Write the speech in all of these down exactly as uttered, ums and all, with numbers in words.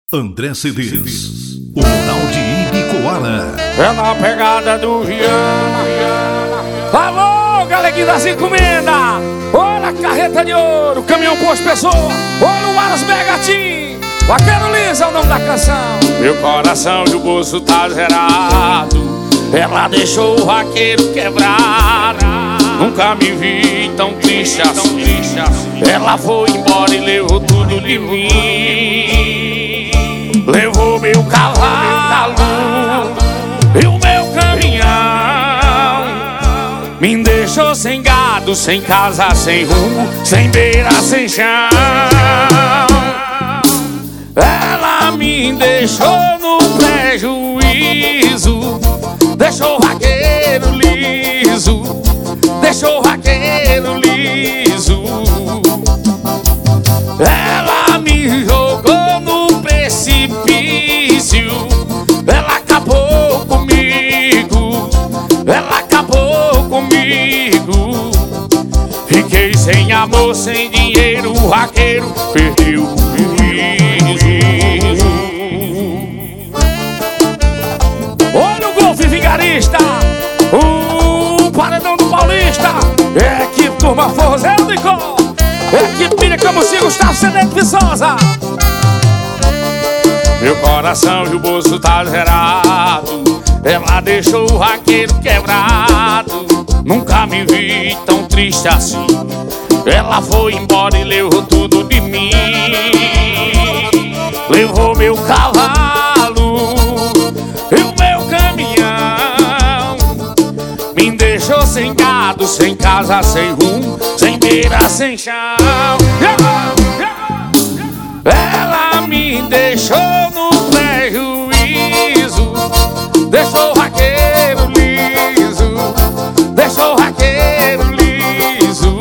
André Cedês, o Mural de Ibicoara. É na pegada do Rihanna. Alô, galeguinho das encomendas. Olha a carreta de ouro, caminhão posto pessoa. Olha o Aras Megatim. Vaqueiro Lisa é o nome da canção. Meu coração e o bolso tá zerado. Ela deixou o vaqueiro quebrado. Nunca me vi tão triste assim. Ela foi embora e levou tudo de mim. Levou meu cavalo e o meu caminhão. Me deixou sem gado, sem casa, sem rumo, sem beira, sem chão. Ela me deixou no prejuízo. Deixou o vaqueiro liso. Deixou o vaqueiro liso. Ela me jogou no precipício. Ela acabou comigo. Ela acabou comigo. Fiquei sem amor, sem dinheiro. O vaqueiro perdeu o juízo. Olha o golfe vigarista, o paredão do Paulista. Equipe turma forrozeira do Icó. Equipe pilha como se Gustavo Cedente Viçosa. Meu coração e o bolso tá zerado. Ela deixou o vaqueiro quebrado. Nunca me vi tão triste assim. Ela foi embora e levou tudo de mim. Levou meu cavalo e o meu caminhão. Me deixou sem gado, sem casa, sem rumo, sem beira, sem chão. Ela me deixou no prejuízo. Deixou o vaqueiro liso. Deixou o vaqueiro liso.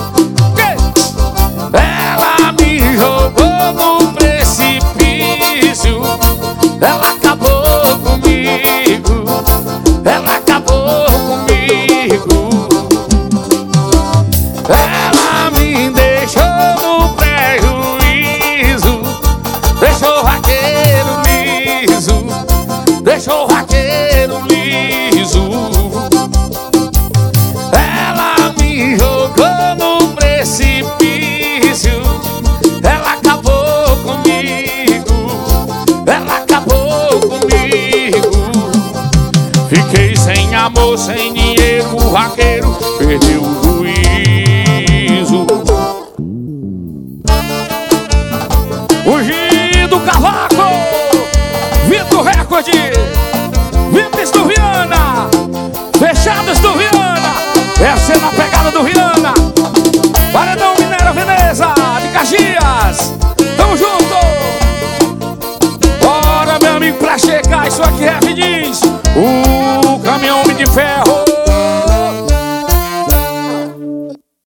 Ela me jogou no precipício. Ela acabou comigo. Ela acabou comigo. Ela me deixou no prejuízo. Deixou o vaqueiro liso. Deixou o vaqueiro liso. Ela me jogou no precipício. Ela acabou comigo. Ela acabou comigo. Fiquei sem amor, sem dinheiro. O vaqueiro perdeu o juízo. Fugir do cavaco, Vitor Recorde, Vips do Rihanna, Fechados do Rihanna. Essa é na pegada do Rihanna. Paredão Minera Veneza de Caxias. Tamo junto. Bora, meu amigo, pra checar isso aqui rapidinho. O caminhão Homem de Ferro.